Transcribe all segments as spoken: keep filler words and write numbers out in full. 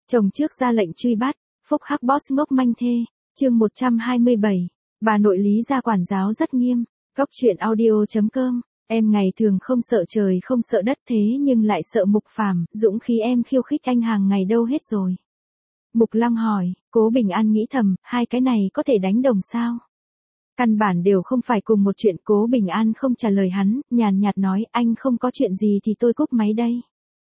Chồng trước ra lệnh truy bắt, phúc hắc boss ngốc manh thê, chương một trăm hai mươi bảy, bà nội Lý gia quản giáo rất nghiêm, Cóc truyện audio.com, em ngày thường không sợ trời không sợ đất thế nhưng lại sợ Mục Phàm, dũng khí em khiêu khích anh hàng ngày đâu hết rồi. Mục Lăng hỏi, Cố Bình An nghĩ thầm, hai cái này có thể đánh đồng sao? Căn bản đều không phải cùng một chuyện. Cố Bình An không trả lời hắn, nhàn nhạt nói, anh không có chuyện gì thì tôi cúp máy đây.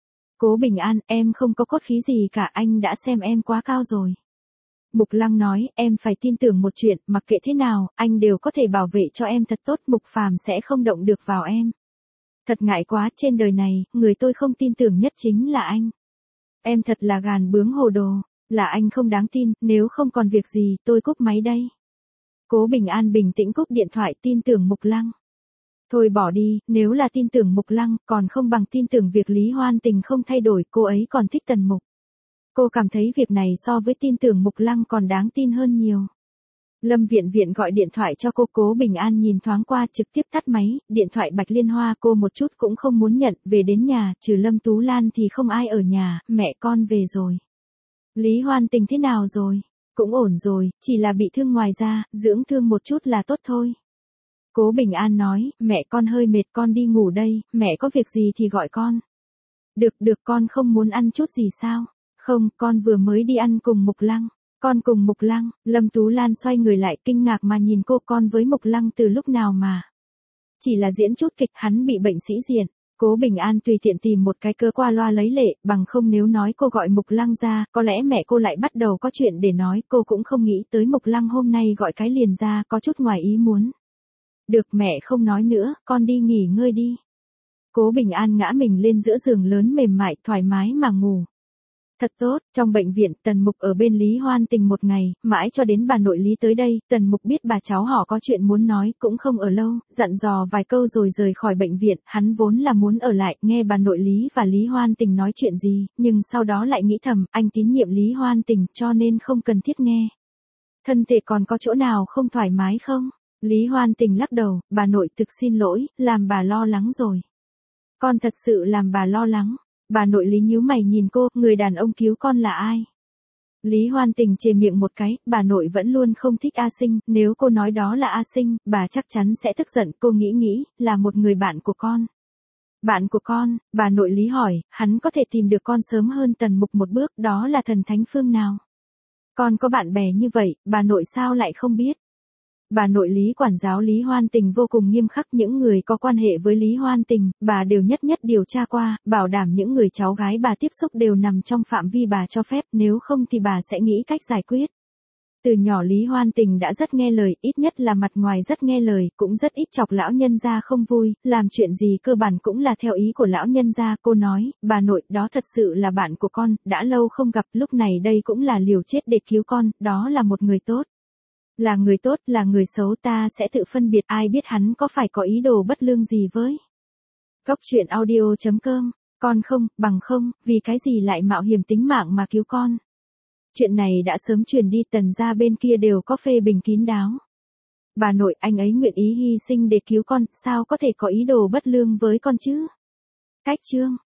Cố Bình An, em không có cốt khí gì cả, anh đã xem em quá cao rồi. Mục Lăng nói, em phải tin tưởng một chuyện, mặc kệ thế nào, anh đều có thể bảo vệ cho em thật tốt, Mục Phàm sẽ không động được vào em. Thật ngại quá, trên đời này, người tôi không tin tưởng nhất chính là anh. Em thật là gàn bướng hồ đồ, là anh không đáng tin, nếu không còn việc gì, tôi cúp máy đây. Cố Bình An bình tĩnh cúp điện thoại, tin tưởng Mục Lăng. Thôi bỏ đi, nếu là tin tưởng Mục Lăng, còn không bằng tin tưởng việc Lý Hoan Tình không thay đổi, cô ấy còn thích Tần Mục. Cô cảm thấy việc này so với tin tưởng Mục Lăng còn đáng tin hơn nhiều. Lâm Viện Viện gọi điện thoại cho cô. Cố Bình An nhìn thoáng qua trực tiếp tắt máy, điện thoại Bạch Liên Hoa cô một chút cũng không muốn nhận, về đến nhà, trừ Lâm Tú Lan thì không ai ở nhà, mẹ con về rồi. Lý Hoan Tình thế nào rồi? Cũng ổn rồi, chỉ là bị thương ngoài da, dưỡng thương một chút là tốt thôi. Cố Bình An nói, mẹ con hơi mệt con đi ngủ đây, mẹ có việc gì thì gọi con. Được được, con không muốn ăn chút gì sao? Không, con vừa mới đi ăn cùng Mục Lăng. Con cùng Mục Lăng, Lâm Tú Lan xoay người lại kinh ngạc mà nhìn cô, con với Mục Lăng từ lúc nào mà. Chỉ là diễn chút kịch, hắn bị bệnh sĩ diện. Cố Bình An tùy tiện tìm một cái cơ qua loa lấy lệ, bằng không nếu nói cô gọi Mục Lăng ra, có lẽ mẹ cô lại bắt đầu có chuyện để nói, cô cũng không nghĩ tới Mục Lăng hôm nay gọi cái liền ra, có chút ngoài ý muốn. Được, mẹ không nói nữa, con đi nghỉ ngơi đi. Cố Bình An ngã mình lên giữa giường lớn mềm mại, thoải mái mà ngủ. Thật tốt, trong bệnh viện, Tần Mục ở bên Lý Hoan Tình một ngày, mãi cho đến bà nội Lý tới đây, Tần Mục biết bà cháu họ có chuyện muốn nói, cũng không ở lâu, dặn dò vài câu rồi rời khỏi bệnh viện, hắn vốn là muốn ở lại, nghe bà nội Lý và Lý Hoan Tình nói chuyện gì, nhưng sau đó lại nghĩ thầm, anh tín nhiệm Lý Hoan Tình, cho nên không cần thiết nghe. Thân thể còn có chỗ nào không thoải mái không? Lý Hoan Tình lắc đầu, bà nội thực xin lỗi, làm bà lo lắng rồi. Con thật sự làm bà lo lắng. Bà nội Lý nhíu mày nhìn cô, người đàn ông cứu con là ai? Lý Hoan Tình chề miệng một cái, bà nội vẫn luôn không thích A Sinh, nếu cô nói đó là A Sinh, bà chắc chắn sẽ tức giận, cô nghĩ nghĩ, là một người bạn của con. Bạn của con, bà nội Lý hỏi, hắn có thể tìm được con sớm hơn Tần Mục một bước, đó là thần thánh phương nào? Con có bạn bè như vậy, bà nội sao lại không biết? Bà nội Lý quản giáo Lý Hoan Tình vô cùng nghiêm khắc, những người có quan hệ với Lý Hoan Tình, bà đều nhất nhất điều tra qua, bảo đảm những người cháu gái bà tiếp xúc đều nằm trong phạm vi bà cho phép, nếu không thì bà sẽ nghĩ cách giải quyết. Từ nhỏ Lý Hoan Tình đã rất nghe lời, ít nhất là mặt ngoài rất nghe lời, cũng rất ít chọc lão nhân gia không vui, làm chuyện gì cơ bản cũng là theo ý của lão nhân gia. Cô nói, bà nội, đó thật sự là bạn của con, đã lâu không gặp, lúc này đây cũng là liều chết để cứu con, đó là một người tốt. Là người tốt, là người xấu ta sẽ tự phân biệt, ai biết hắn có phải có ý đồ bất lương gì với. Cóc truyện audio.com, con không, bằng không, vì cái gì lại mạo hiểm tính mạng mà cứu con. Chuyện này đã sớm truyền đi, Tần gia bên kia đều có phê bình kín đáo. Bà nội, anh ấy nguyện ý hy sinh để cứu con, sao có thể có ý đồ bất lương với con chứ? Cách chương.